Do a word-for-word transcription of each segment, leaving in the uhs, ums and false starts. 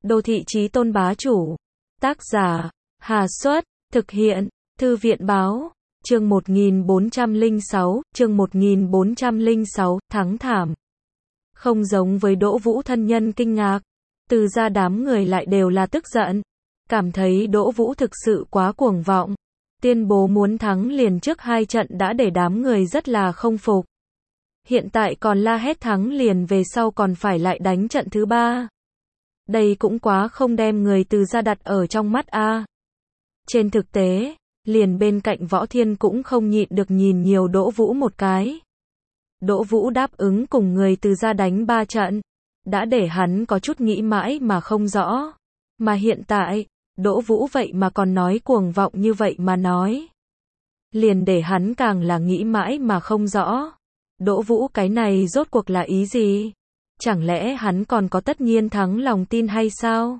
Đô thị chí tôn bá chủ. Tác giả, Hà Xuất, thực hiện, Thư viện báo, chương một nghìn bốn trăm lẻ sáu, chương một nghìn bốn trăm lẻ sáu, thắng thảm. Không giống với Đỗ Vũ thân nhân kinh ngạc, Từ gia đám người lại đều là tức giận, cảm thấy Đỗ Vũ thực sự quá cuồng vọng. Tuyên bố muốn thắng liền trước hai trận đã để đám người rất là không phục. Hiện tại còn la hét thắng liền về sau còn phải lại đánh trận thứ ba. Đây cũng quá không đem người Từ gia đặt ở trong mắt a. Trên thực tế, liền bên cạnh Võ Thiên cũng không nhịn được nhìn nhiều Đỗ Vũ một cái. Đỗ Vũ đáp ứng cùng người Từ gia đánh ba trận, đã để hắn có chút nghĩ mãi mà không rõ. Mà hiện tại, Đỗ Vũ vậy mà còn nói cuồng vọng như vậy mà nói. Liền để hắn càng là nghĩ mãi mà không rõ. Đỗ Vũ cái này rốt cuộc là ý gì? Chẳng lẽ hắn còn có tất nhiên thắng lòng tin hay sao?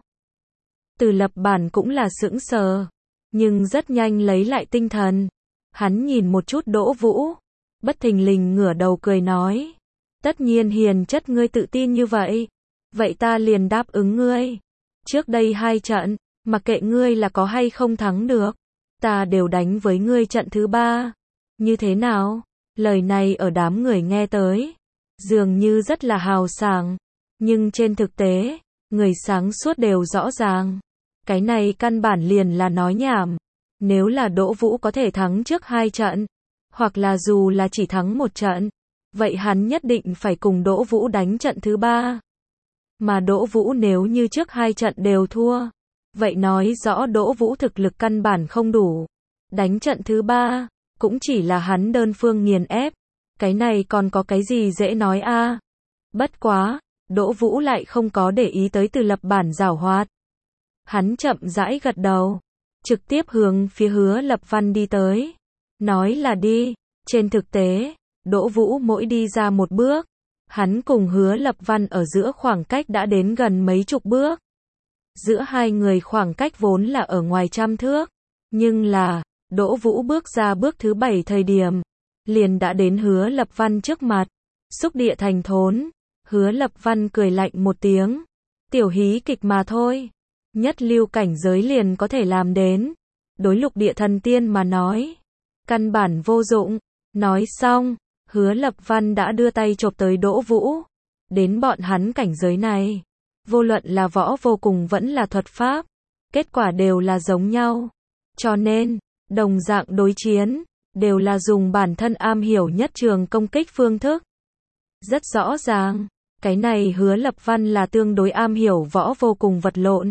Từ Lập Bản cũng là sững sờ, nhưng rất nhanh lấy lại tinh thần. Hắn nhìn một chút Đỗ Vũ, bất thình lình ngửa đầu cười nói. Tất nhiên hiền chất ngươi tự tin như vậy. Vậy ta liền đáp ứng ngươi. Trước đây hai trận, mặc kệ ngươi là có hay không thắng được, ta đều đánh với ngươi trận thứ ba. Như thế nào? Lời này ở đám người nghe tới, dường như rất là hào sảng, nhưng trên thực tế, người sáng suốt đều rõ ràng. Cái này căn bản liền là nói nhảm. Nếu là Đỗ Vũ có thể thắng trước hai trận, hoặc là dù là chỉ thắng một trận, vậy hắn nhất định phải cùng Đỗ Vũ đánh trận thứ ba. Mà Đỗ Vũ nếu như trước hai trận đều thua, vậy nói rõ Đỗ Vũ thực lực căn bản không đủ. Đánh trận thứ ba, cũng chỉ là hắn đơn phương nghiền ép. Cái này còn có cái gì dễ nói a? À? Bất quá, Đỗ Vũ lại không có để ý tới Từ Lập Bản giảo hoạt. Hắn chậm rãi gật đầu, trực tiếp hướng phía Hứa Lập Văn đi tới. Nói là đi, trên thực tế, Đỗ Vũ mỗi đi ra một bước, hắn cùng Hứa Lập Văn ở giữa khoảng cách đã đến gần mấy chục bước. Giữa hai người khoảng cách vốn là ở ngoài trăm thước, nhưng là, Đỗ Vũ bước ra bước thứ bảy thời điểm, liền đã đến Hứa Lập Văn trước mặt. Xúc địa thành thốn, Hứa Lập Văn cười lạnh một tiếng. Tiểu hí kịch mà thôi, nhất lưu cảnh giới liền có thể làm đến. Đối lục địa thần tiên mà nói, căn bản vô dụng. Nói xong, Hứa Lập Văn đã đưa tay chộp tới Đỗ Vũ. Đến bọn hắn cảnh giới này, vô luận là võ vô cùng vẫn là thuật pháp, kết quả đều là giống nhau. Cho nên, đồng dạng đối chiến, đều là dùng bản thân am hiểu nhất trường công kích phương thức. Rất rõ ràng, cái này Hứa Lập Văn là tương đối am hiểu võ vô cùng vật lộn.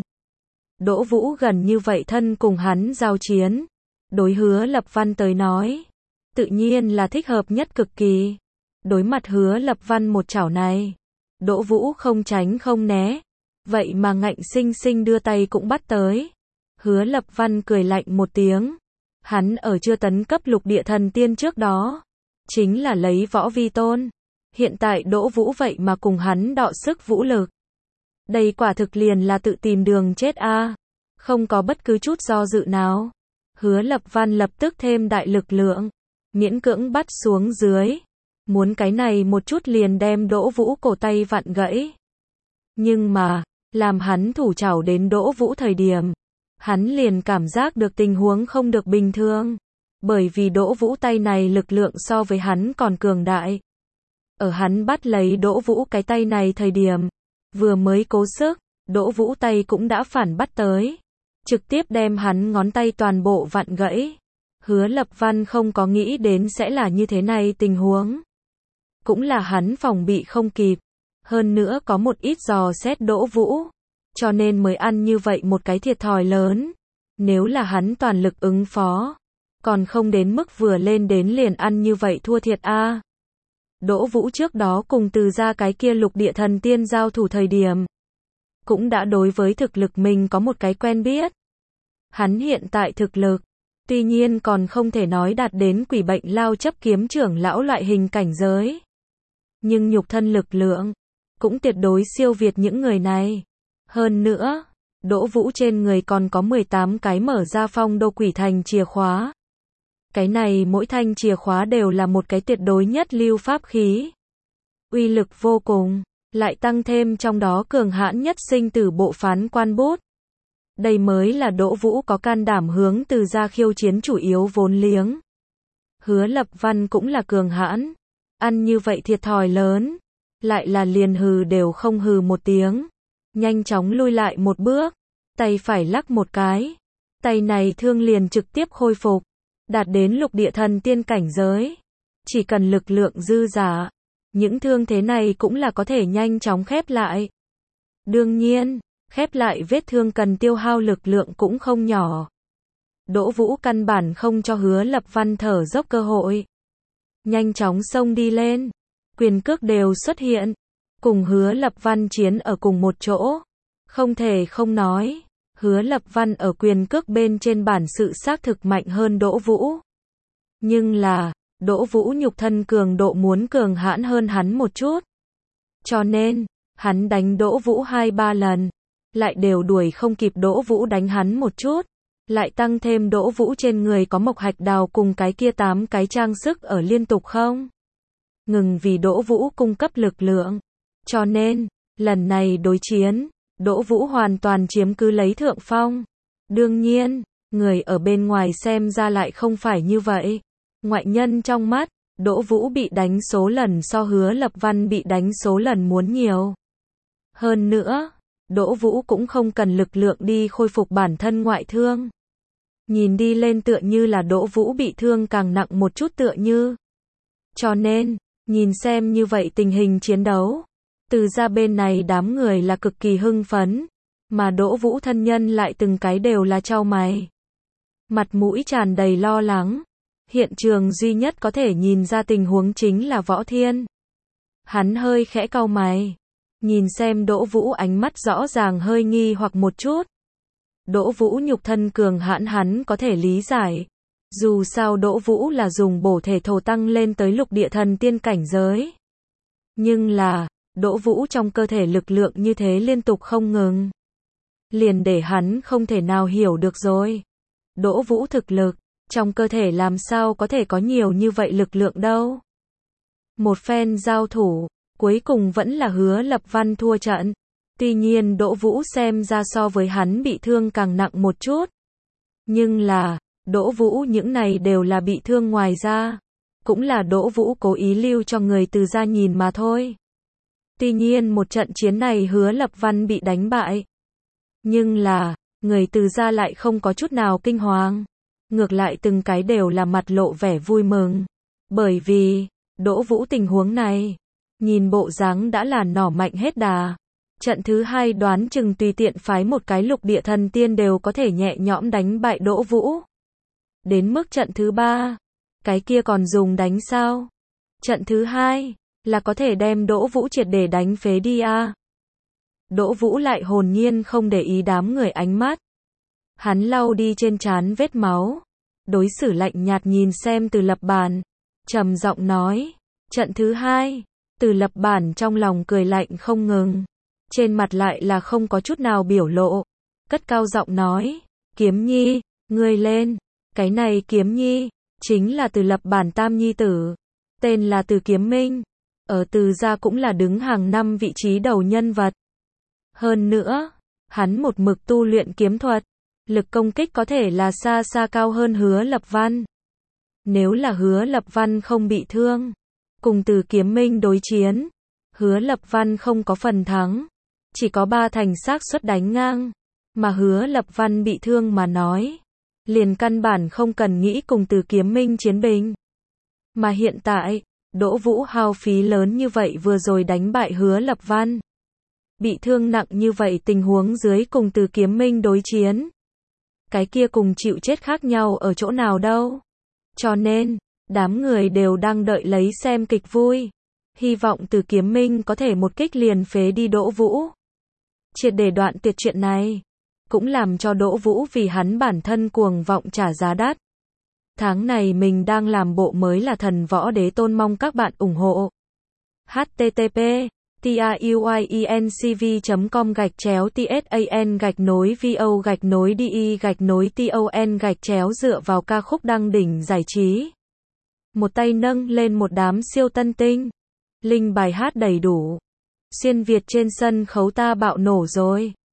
Đỗ Vũ gần như vậy thân cùng hắn giao chiến, đối Hứa Lập Văn tới nói, tự nhiên là thích hợp nhất cực kỳ. Đối mặt Hứa Lập Văn một chảo này, Đỗ Vũ không tránh không né, vậy mà ngạnh sinh sinh đưa tay cũng bắt tới. Hứa Lập Văn cười lạnh một tiếng. Hắn ở chưa tấn cấp lục địa thần tiên trước đó, chính là lấy võ vi tôn. Hiện tại Đỗ Vũ vậy mà cùng hắn đọ sức vũ lực. Đây quả thực liền là tự tìm đường chết a. À. Không có bất cứ chút do dự nào. Hứa Lập Văn lập tức thêm đại lực lượng, miễn cưỡng bắt xuống dưới. Muốn cái này một chút liền đem Đỗ Vũ cổ tay vặn gãy. Nhưng mà, làm hắn thủ chảo đến Đỗ Vũ thời điểm, hắn liền cảm giác được tình huống không được bình thường. Bởi vì Đỗ Vũ tay này lực lượng so với hắn còn cường đại. Ở hắn bắt lấy Đỗ Vũ cái tay này thời điểm, vừa mới cố sức, Đỗ Vũ tay cũng đã phản bắt tới, trực tiếp đem hắn ngón tay toàn bộ vặn gãy. Hứa Lập Văn không có nghĩ đến sẽ là như thế này tình huống. Cũng là hắn phòng bị không kịp, hơn nữa có một ít dò xét Đỗ Vũ, cho nên mới ăn như vậy một cái thiệt thòi lớn. Nếu là hắn toàn lực ứng phó, còn không đến mức vừa lên đến liền ăn như vậy thua thiệt a. À. Đỗ Vũ trước đó cùng Từ gia cái kia lục địa thần tiên giao thủ thời điểm, cũng đã đối với thực lực mình có một cái quen biết. Hắn hiện tại thực lực, tuy nhiên còn không thể nói đạt đến quỷ bệnh lao chấp kiếm trưởng lão loại hình cảnh giới, nhưng nhục thân lực lượng, cũng tuyệt đối siêu việt những người này. Hơn nữa, Đỗ Vũ trên người còn có mười tám cái mở ra phong đô quỷ thành chìa khóa. Cái này mỗi thanh chìa khóa đều là một cái tuyệt đối nhất lưu pháp khí. Uy lực vô cùng, lại tăng thêm trong đó cường hãn nhất sinh tử bộ phán quan bút. Đây mới là Đỗ Vũ có can đảm hướng Từ gia khiêu chiến chủ yếu vốn liếng. Hứa Lập Văn cũng là cường hãn, ăn như vậy thiệt thòi lớn, lại là liền hừ đều không hừ một tiếng, nhanh chóng lui lại một bước, tay phải lắc một cái, tay này thương liền trực tiếp khôi phục, đạt đến lục địa thần tiên cảnh giới. Chỉ cần lực lượng dư dả, những thương thế này cũng là có thể nhanh chóng khép lại. Đương nhiên, khép lại vết thương cần tiêu hao lực lượng cũng không nhỏ. Đỗ Vũ căn bản không cho Hứa Lập Văn thở dốc cơ hội. Nhanh chóng xông đi lên, quyền cước đều xuất hiện, cùng Hứa Lập Văn chiến ở cùng một chỗ. Không thể không nói, Hứa Lập Văn ở quyền cước bên trên bản sự xác thực mạnh hơn Đỗ Vũ. Nhưng là, Đỗ Vũ nhục thân cường độ muốn cường hãn hơn hắn một chút. Cho nên, hắn đánh Đỗ Vũ hai ba lần, lại đều đuổi không kịp Đỗ Vũ đánh hắn một chút. Lại tăng thêm Đỗ Vũ trên người có mộc hạch đào cùng cái kia tám cái trang sức ở liên tục không ngừng vì Đỗ Vũ cung cấp lực lượng. Cho nên, lần này đối chiến, Đỗ Vũ hoàn toàn chiếm cứ lấy thượng phong. Đương nhiên, người ở bên ngoài xem ra lại không phải như vậy. Ngoại nhân trong mắt, Đỗ Vũ bị đánh số lần so Hứa Lập Văn bị đánh số lần muốn nhiều. Hơn nữa, Đỗ Vũ cũng không cần lực lượng đi khôi phục bản thân ngoại thương. Nhìn đi lên tựa như là Đỗ Vũ bị thương càng nặng một chút tựa như. Cho nên, nhìn xem như vậy tình hình chiến đấu, Từ gia bên này đám người là cực kỳ hưng phấn, mà Đỗ Vũ thân nhân lại từng cái đều là chau mày. Mặt mũi tràn đầy lo lắng. Hiện trường duy nhất có thể nhìn ra tình huống chính là Võ Thiên. Hắn hơi khẽ cau mày, nhìn xem Đỗ Vũ ánh mắt rõ ràng hơi nghi hoặc một chút. Đỗ Vũ nhục thân cường hãn hắn có thể lý giải. Dù sao Đỗ Vũ là dùng bổ thể thổ tăng lên tới lục địa thần tiên cảnh giới. Nhưng là, Đỗ Vũ trong cơ thể lực lượng như thế liên tục không ngừng. Liền để hắn không thể nào hiểu được rồi. Đỗ Vũ thực lực, trong cơ thể làm sao có thể có nhiều như vậy lực lượng đâu. Một phen giao thủ, cuối cùng vẫn là Hứa Lập Văn thua trận. Tuy nhiên Đỗ Vũ xem ra so với hắn bị thương càng nặng một chút. Nhưng là, Đỗ Vũ những này đều là bị thương ngoài ra. Cũng là Đỗ Vũ cố ý lưu cho người Từ gia nhìn mà thôi. Tuy nhiên một trận chiến này Hứa Lập Văn bị đánh bại. Nhưng là, người Từ gia lại không có chút nào kinh hoàng. Ngược lại từng cái đều là mặt lộ vẻ vui mừng. Bởi vì, Đỗ Vũ tình huống này, nhìn bộ dáng đã là nỏ mạnh hết đà. Trận thứ hai đoán chừng tùy tiện phái một cái lục địa thần tiên đều có thể nhẹ nhõm đánh bại Đỗ Vũ. Đến mức trận thứ ba, cái kia còn dùng đánh sao? Trận thứ hai, là có thể đem Đỗ Vũ triệt để đánh phế đi à? Đỗ Vũ lại hồn nhiên không để ý đám người ánh mắt. Hắn lau đi trên trán vết máu, đối xử lạnh nhạt nhìn xem Từ Lập Bản, trầm giọng nói, trận thứ hai. Từ Lập Bản trong lòng cười lạnh không ngừng, trên mặt lại là không có chút nào biểu lộ, cất cao giọng nói, Kiếm Nhi, ngươi lên. Cái này Kiếm Nhi, chính là Từ Lập Bản tam nhi tử, tên là Từ Kiếm Minh, ở Từ gia cũng là đứng hàng năm vị trí đầu nhân vật. Hơn nữa, hắn một mực tu luyện kiếm thuật, lực công kích có thể là xa xa cao hơn Hứa Lập Văn. Nếu là Hứa Lập Văn không bị thương, cùng Từ Kiếm Minh đối chiến, Hứa Lập Văn không có phần thắng, chỉ có ba thành xác suất đánh ngang, mà Hứa Lập Văn bị thương mà nói, liền căn bản không cần nghĩ cùng Từ Kiếm Minh chiến bình. Mà hiện tại, Đỗ Vũ hao phí lớn như vậy vừa rồi đánh bại Hứa Lập Văn. Bị thương nặng như vậy tình huống dưới cùng Từ Kiếm Minh đối chiến. Cái kia cùng chịu chết khác nhau ở chỗ nào đâu. Cho nên, đám người đều đang đợi lấy xem kịch vui. Hy vọng Từ Kiếm Minh có thể một kích liền phế đi Đỗ Vũ. Triệt để đoạn tuyệt chuyện này, cũng làm cho Đỗ Vũ vì hắn bản thân cuồng vọng trả giá đắt. Tháng này mình đang làm bộ mới là Thần Võ Đế Tôn, mong các bạn ủng hộ. h t t p tiuyencv chấm com gạch chéo tsan gạch nối vo gạch nối di gạch nối ton gạch chéo dựa vào ca khúc đăng đỉnh giải trí. Một tay nâng lên một đám siêu tân tinh, linh bài hát đầy đủ, Xuyên Việt trên sân khấu ta bạo nổ rồi.